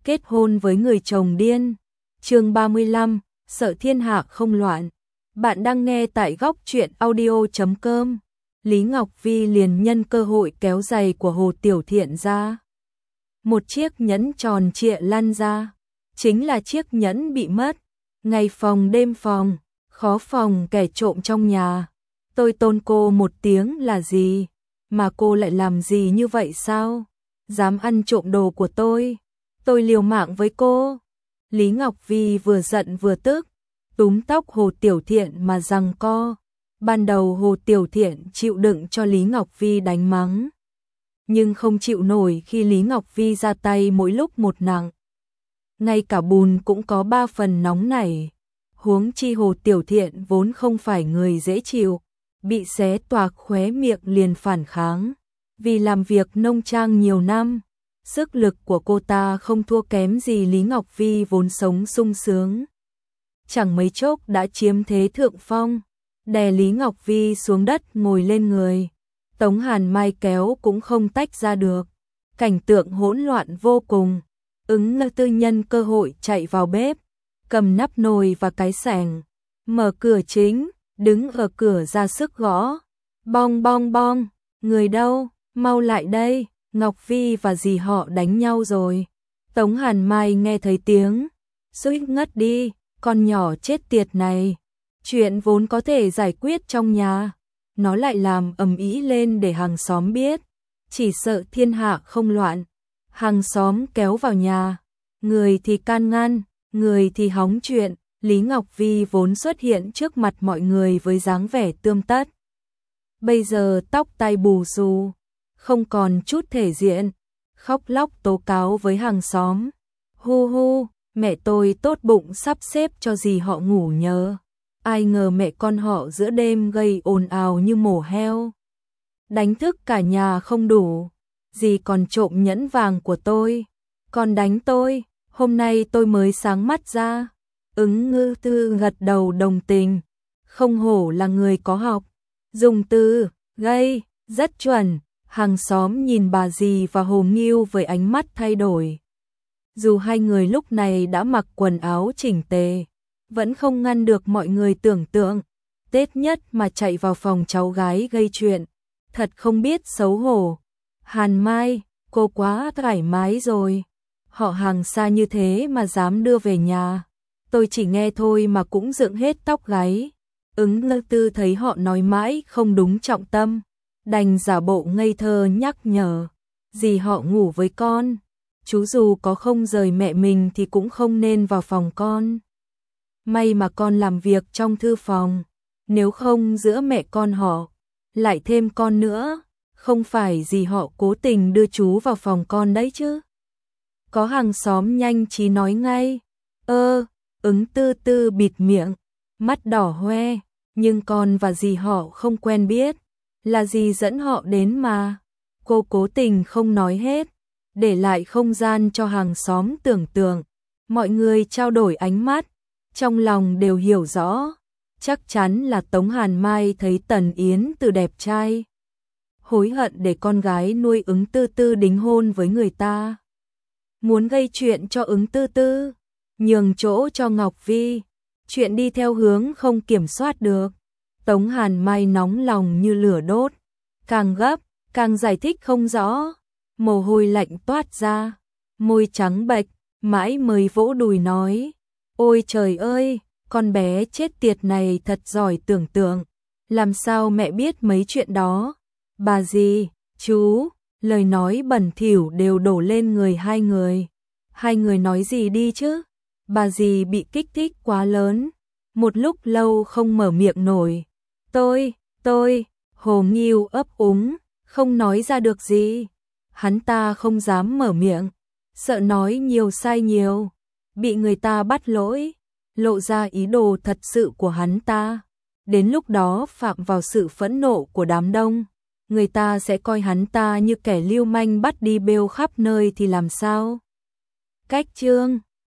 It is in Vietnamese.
kết hôn với người chồng điên. Chương 35, sợ thiên hạ không loạn. Bạn đang nghe tại góc truyện audio.com. Lý Ngọc Vi liền nhân cơ hội kéo giày của Hồ Tiểu Thiện ra. Một chiếc nhẫn tròn trịa lăn ra, chính là chiếc nhẫn bị mất. Ngày phòng đêm phòng, khó phòng kẻ trộm trong nhà. Tôi tôn cô một tiếng là gì, mà cô lại làm gì như vậy sao? Dám ăn trộm đồ của tôi liều mạng với cô. Lý Ngọc Vi vừa giận vừa tức, túm tóc Hồ Tiểu Thiện mà giằng co. Ban đầu Hồ Tiểu Thiện chịu đựng cho Lý Ngọc Vi đánh mắng, nhưng không chịu nổi khi Lý Ngọc Vi ra tay mỗi lúc một nặng. Ngay cả bùn cũng có 3 phần nóng nảy. Huống chi Hồ Tiểu Thiện vốn không phải người dễ chịu, bị xé toạc khóe miệng liền phản kháng. Vì làm việc nông trang nhiều năm, sức lực của cô ta không thua kém gì Lý Ngọc Vi vốn sống sung sướng. Chẳng mấy chốc đã chiếm thế thượng phong, đè Lý Ngọc Vi xuống đất ngồi lên người. Tống Hàn Mai kéo cũng không tách ra được. Cảnh tượng hỗn loạn vô cùng. Ứng Tư nhân cơ hội chạy vào bếp, cầm nắp nồi và cái xẻng, mở cửa chính, đứng ở cửa ra sức gõ. Bong bong bong, người đâu, mau lại đây, Ngọc Vi và dì họ đánh nhau rồi. Tống Hàn Mai nghe thấy tiếng, suýt ngất đi, con nhỏ chết tiệt này. Chuyện vốn có thể giải quyết trong nhà, nó lại làm ầm ĩ lên để hàng xóm biết, chỉ sợ thiên hạ không loạn. Hàng xóm kéo vào nhà, người thì can ngăn, người thì hóng chuyện. Lý Ngọc Vi vốn xuất hiện trước mặt mọi người với dáng vẻ tươm tất. Bây giờ tóc tai bù xù, không còn chút thể diện, khóc lóc tố cáo với hàng xóm. Hu hu, mẹ tôi tốt bụng sắp xếp cho dì họ ngủ nhờ. Ai ngờ mẹ con họ giữa đêm gây ồn ào như mổ heo. Đánh thức cả nhà không đủ, dì còn trộm nhẫn vàng của tôi, còn đánh tôi, hôm nay tôi mới sáng mắt ra. Ứng Tư gật đầu đồng tình, không hổ là người có học, dùng từ gây rất chuẩn. Hàng xóm nhìn bà dì và Hồ Nghiêu với ánh mắt thay đổi. Dù hai người lúc này đã mặc quần áo chỉnh tề, vẫn không ngăn được mọi người tưởng tượng, Tết nhất mà chạy vào phòng cháu gái gây chuyện, thật không biết xấu hổ. Hàn Mai, cô quá thoải mái rồi, họ Hàng xa như thế mà dám đưa về nhà. Tôi chỉ nghe thôi mà cũng dựng hết tóc gáy. Ứng Tư thấy họ nói mãi không đúng trọng tâm, đành giả bộ ngây thơ nhắc nhở. Dì họ ngủ với con, chú dù có không rời mẹ mình thì cũng không nên vào phòng con. May mà con làm việc trong thư phòng, nếu không giữa mẹ con họ, lại thêm con nữa, không phải dì họ cố tình đưa chú vào phòng con đấy chứ. Có hàng xóm nhanh trí nói ngay. Ứng Tư bịt miệng, mắt đỏ hoe, nhưng con và dì họ không quen biết, là dì dẫn họ đến mà. Cô cố tình không nói hết, để lại không gian cho hàng xóm tưởng tượng. Mọi người trao đổi ánh mắt, trong lòng đều hiểu rõ, chắc chắn là Tống Hàn Mai thấy Tần Yến Từ đẹp trai, hối hận để con gái nuôi Ứng Tư đính hôn với người ta. Muốn gây chuyện cho Ứng Tư, nhường chỗ cho Ngọc Vi, chuyện đi theo hướng không kiểm soát được. Tống Hàn Mai nóng lòng như lửa đốt, càng gấp, càng giải thích không rõ, mồ hôi lạnh toát ra, môi trắng bệch, mãi mới vỗ đùi nói. Ôi trời ơi, con bé chết tiệt này thật giỏi tưởng tượng, làm sao mẹ biết mấy chuyện đó. Bà dì, chú, lời nói bẩn thỉu đều đổ lên người hai người. Hai người nói gì đi chứ? Bà dì bị kích thích quá lớn, một lúc lâu không mở miệng nổi. Tôi, Hồ Nghiêu ấp úng, không nói ra được gì. Hắn ta không dám mở miệng, sợ nói nhiều sai nhiều, bị người ta bắt lỗi, lộ ra ý đồ thật sự của hắn ta. Đến lúc đó phạm vào sự phẫn nộ của đám đông, người ta sẽ coi hắn ta như kẻ lưu manh bắt đi bêu khắp nơi thì làm sao? Cách chương